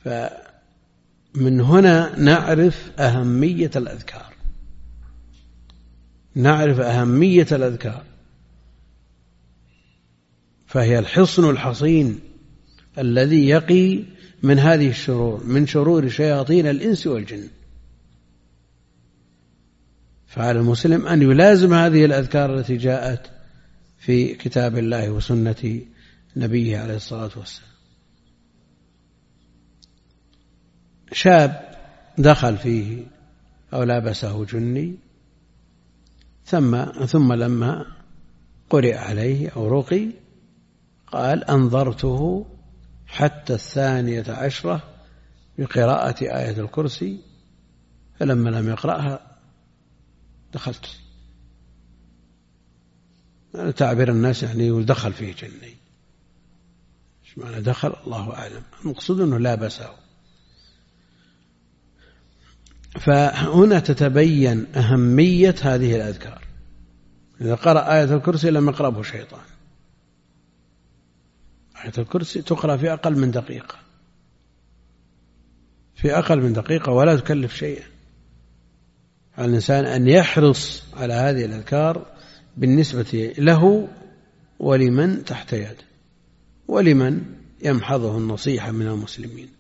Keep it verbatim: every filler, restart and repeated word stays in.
فمن هنا نعرف أهمية الأذكار، نعرف أهمية الأذكار، فهي الحصن الحصين الذي يقي من هذه الشرور، من شرور شياطين الإنس والجن. فعلى المسلم أن يلازم هذه الأذكار التي جاءت في كتاب الله وسنة نبيه عليه الصلاة والسلام. شاب دخل فيه أو لابسه جني، ثم, ثم لما قرئ عليه أو رقي قال أنظرته حتى الثانية عشرة بقراءة آية الكرسي، فلما لم يقرأها دخلت. تعبير الناس يعني دخل فيه جني، ايش معنى دخل؟ الله أعلم، المقصود أنه لابسه. فهنا تتبين أهمية هذه الأذكار. إذا قرأ آية الكرسي لم يقربه شيطان. آية الكرسي تقرأ في أقل من دقيقة، في أقل من دقيقة ولا تكلف شيئا. على الإنسان أن يحرص على هذه الأذكار بالنسبة له ولمن تحت يده ولمن يمحضه النصيحة من المسلمين.